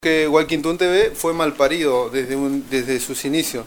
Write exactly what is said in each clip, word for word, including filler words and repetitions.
Que Huayquintún T V fue mal parido desde, un, desde sus inicios.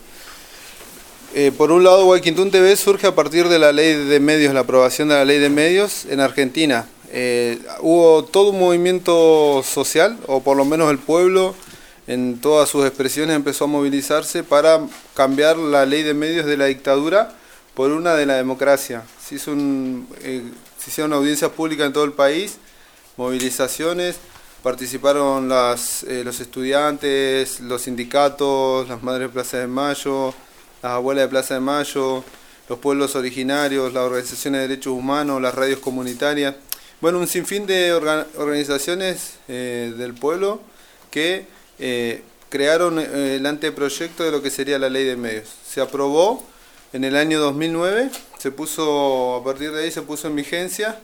Eh, por un lado, Huayquintún T V surge a partir de la ley de medios, la aprobación de la ley de medios en Argentina. Eh, hubo todo un movimiento social, o por lo menos el pueblo, en todas sus expresiones empezó a movilizarse para cambiar la ley de medios de la dictadura por una de la democracia. Se, hizo un, eh, se hicieron audiencias públicas en todo el país, movilizaciones. Participaron las, eh, los estudiantes, los sindicatos, las madres de Plaza de Mayo, las abuelas de Plaza de Mayo, los pueblos originarios, las organizaciones de derechos humanos, las radios comunitarias. Bueno, un sinfín de orga organizaciones eh, del pueblo que eh, crearon eh, el anteproyecto de lo que sería la ley de medios. Se aprobó en el año dos mil nueve, se puso, a partir de ahí se puso en vigencia,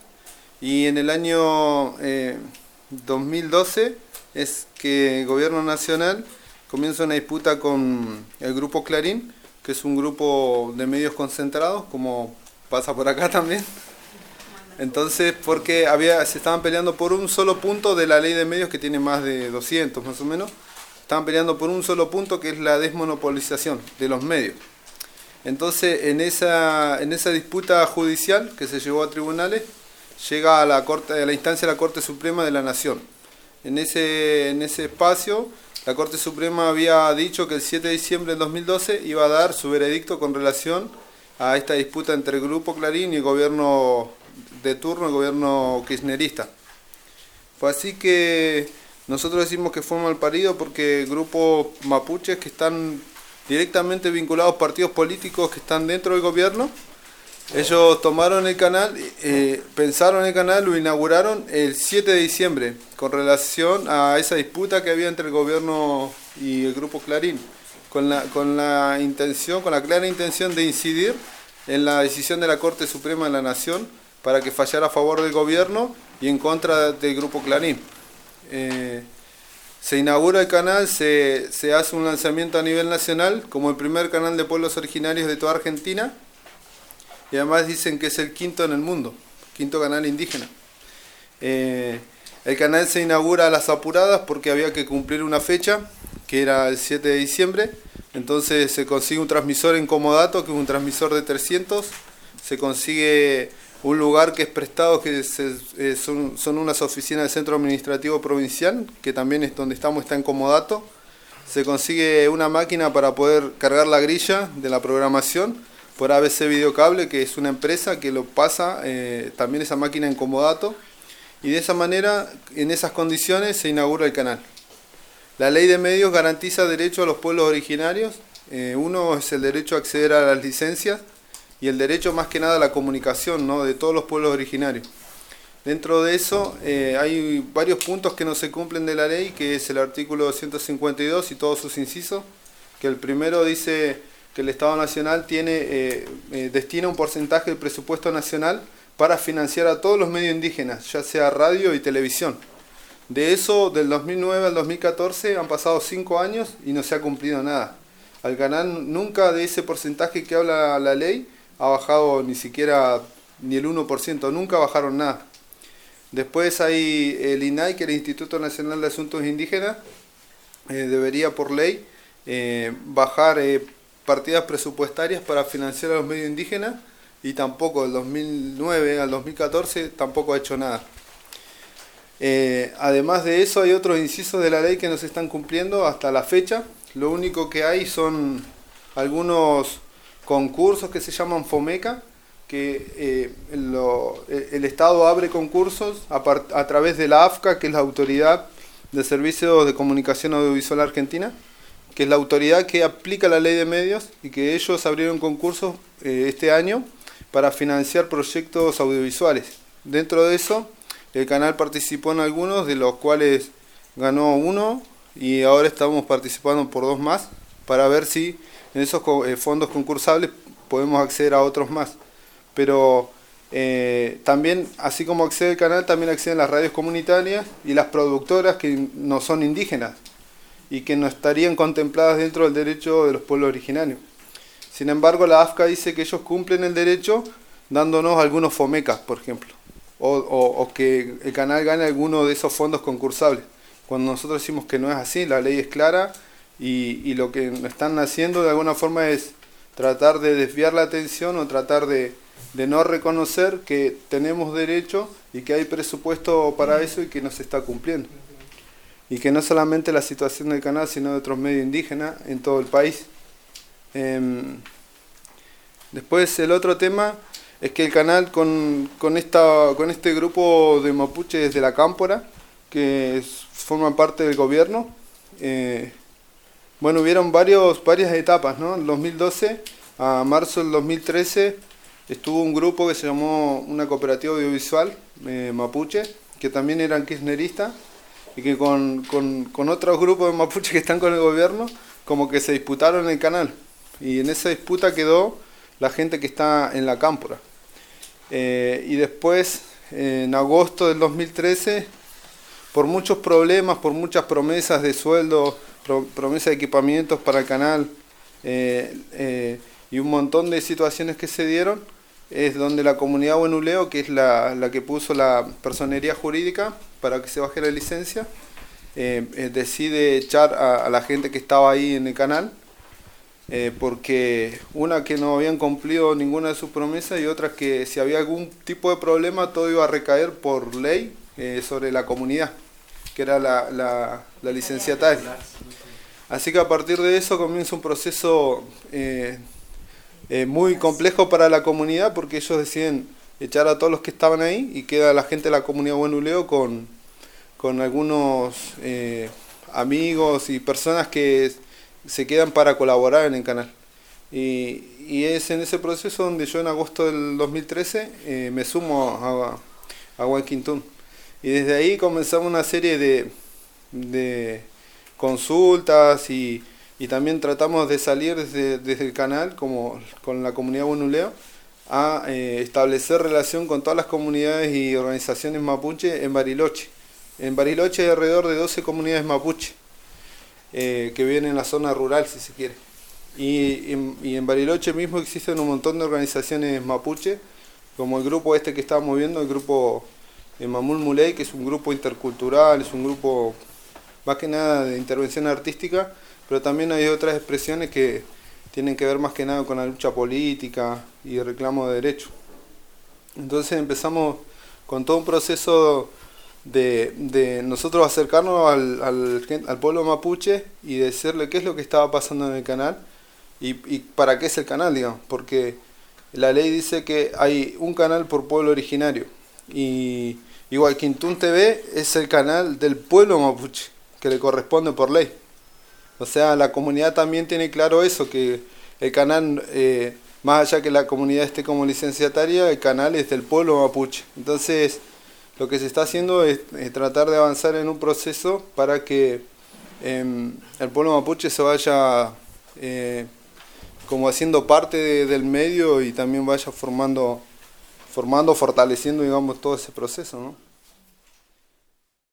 y en el año Eh, dos mil doce es que el gobierno nacional comienza una disputa con el grupo Clarín, que es un grupo de medios concentrados, como pasa por acá también. Entonces, porque había, se estaban peleando por un solo punto de la ley de medios, que tiene más de doscientos más o menos. Estaban peleando por un solo punto, que es la desmonopolización de los medios. Entonces, en esa, en esa disputa judicial que se llevó a tribunales, llega a la, corte, a la instancia de la Corte Suprema de la Nación. En ese, en ese espacio, la Corte Suprema había dicho que el siete de diciembre del dos mil doce iba a dar su veredicto con relación a esta disputa entre el Grupo Clarín y el gobierno de turno, el gobierno kirchnerista. Fue así que nosotros decimos que fue mal parido, porque grupos mapuches que están directamente vinculados a partidos políticos que están dentro del gobierno, ellos tomaron el canal, eh, pensaron el canal, lo inauguraron el siete de diciembre, con relación a esa disputa que había entre el gobierno y el grupo Clarín, con la, con la intención, con la clara intención de incidir en la decisión de la Corte Suprema de la Nación para que fallara a favor del gobierno y en contra del grupo Clarín. Eh, se inaugura el canal, se, se hace un lanzamiento a nivel nacional como el primer canal de pueblos originarios de toda Argentina. Y además dicen que es el quinto en el mundo, quinto canal indígena. Eh, el canal se inaugura a las apuradas porque había que cumplir una fecha, que era el siete de diciembre. Entonces se consigue un transmisor en comodato, que es un transmisor de trescientos. Se consigue un lugar que es prestado, que se, eh, son, son unas oficinas del Centro Administrativo Provincial, que también es donde estamos, está en comodato. Se consigue una máquina para poder cargar la grilla de la programación por A B C Videocable, que es una empresa que lo pasa eh, también esa máquina en comodato, y de esa manera, en esas condiciones, se inaugura el canal. La ley de medios garantiza derecho a los pueblos originarios. Eh, uno es el derecho a acceder a las licencias y el derecho más que nada a la comunicación, ¿no?, de todos los pueblos originarios. Dentro de eso eh, hay varios puntos que no se cumplen de la ley, que es el artículo doscientos cincuenta y dos y todos sus incisos, que el primero dice que el Estado Nacional tiene, eh, eh, destina un porcentaje del presupuesto nacional para financiar a todos los medios indígenas, ya sea radio y televisión. De eso, del dos mil nueve al dos mil catorce, han pasado cinco años y no se ha cumplido nada. Al canal nunca de ese porcentaje que habla la ley ha bajado ni siquiera ni el uno por ciento, nunca bajaron nada. Después hay el I N A I, que es el Instituto Nacional de Asuntos Indígenas, eh, debería por ley eh, bajar eh, partidas presupuestarias para financiar a los medios indígenas, y tampoco del dos mil nueve al dos mil catorce tampoco ha hecho nada. Eh, además de eso, hay otros incisos de la ley que no se están cumpliendo hasta la fecha. Lo único que hay son algunos concursos que se llaman FOMECA, que eh, lo, el Estado abre concursos a, a través de la A F C A, que es la Autoridad de Servicios de Comunicación Audiovisual Argentina, que es la autoridad que aplica la ley de medios, y que ellos abrieron concursos eh, este año para financiar proyectos audiovisuales. Dentro de eso, el canal participó en algunos, de los cuales ganó uno, y ahora estamos participando por dos más, para ver si en esos eh, fondos concursables podemos acceder a otros más. Pero eh, también, así como accede el canal, también acceden las radios comunitarias y las productoras que no son indígenas y que no estarían contempladas dentro del derecho de los pueblos originarios. Sin embargo, la A F C A dice que ellos cumplen el derecho dándonos algunos FOMECAs, por ejemplo, o, o, o que el canal gane alguno de esos fondos concursables. cuando nosotros decimos que no es así, la ley es clara y, y lo que están haciendo de alguna forma es tratar de desviar la atención o tratar de, de no reconocer que tenemos derecho y que hay presupuesto para eso y que no se está cumpliendo. Y que no solamente la situación del canal, sino de otros medios indígenas en todo el país. Eh, después el otro tema es que el canal con, con, esta, con este grupo de mapuches de la Cámpora, que es, forman parte del gobierno, eh, bueno, hubieron varios, varias etapas, ¿no? En dos mil doce a marzo del dos mil trece estuvo un grupo que se llamó una cooperativa audiovisual eh, mapuche, que también eran kirchneristas, y que con, con, con otros grupos de mapuches que están con el gobierno, como que se disputaron el canal. Y en esa disputa quedó la gente que está en la Cámpora. Eh, y después, eh, en agosto del dos mil trece, por muchos problemas, por muchas promesas de sueldo, pro, promesas de equipamientos para el canal, eh, eh, y un montón de situaciones que se dieron, es donde la comunidad Huenuleo, que es la, la que puso la personería jurídica para que se baje la licencia, eh, eh, decide echar a, a la gente que estaba ahí en el canal, eh, porque una que no habían cumplido ninguna de sus promesas y otra que si había algún tipo de problema todo iba a recaer por ley eh, sobre la comunidad, que era la, la, la licenciataria. Así que a partir de eso comienza un proceso eh, eh, muy complejo para la comunidad, porque ellos deciden echar a todos los que estaban ahí y queda la gente de la comunidad Huenuleo con, con algunos eh, amigos y personas que se quedan para colaborar en el canal. Y, y es en ese proceso donde yo en agosto del dos mil trece eh, me sumo a, a Huayquintún. Y desde ahí comenzamos una serie de, de consultas y, y también tratamos de salir desde, desde el canal, como con la comunidad Huenuleo, a eh, establecer relación con todas las comunidades y organizaciones mapuche en Bariloche. En Bariloche hay alrededor de doce comunidades mapuche, eh, que viven en la zona rural, si se quiere. Y, y, y en Bariloche mismo existen un montón de organizaciones mapuche, como el grupo este que estábamos viendo, el grupo de Mamul Muley, que es un grupo intercultural, es un grupo más que nada de intervención artística, pero también hay otras expresiones que tienen que ver más que nada con la lucha política y reclamo de derechos. Entonces empezamos con todo un proceso de, de nosotros acercarnos al, al, al pueblo mapuche y decirle qué es lo que estaba pasando en el canal y, y para qué es el canal, digamos, porque la ley dice que hay un canal por pueblo originario y Huayquintún T V es el canal del pueblo mapuche, que le corresponde por ley. O sea, la comunidad también tiene claro eso, que el canal, eh, más allá que la comunidad esté como licenciataria, el canal es del pueblo mapuche. Entonces, lo que se está haciendo es, es tratar de avanzar en un proceso para que eh, el pueblo mapuche se vaya eh, como haciendo parte de, del medio y también vaya formando, formando, fortaleciendo, digamos, todo ese proceso, ¿no?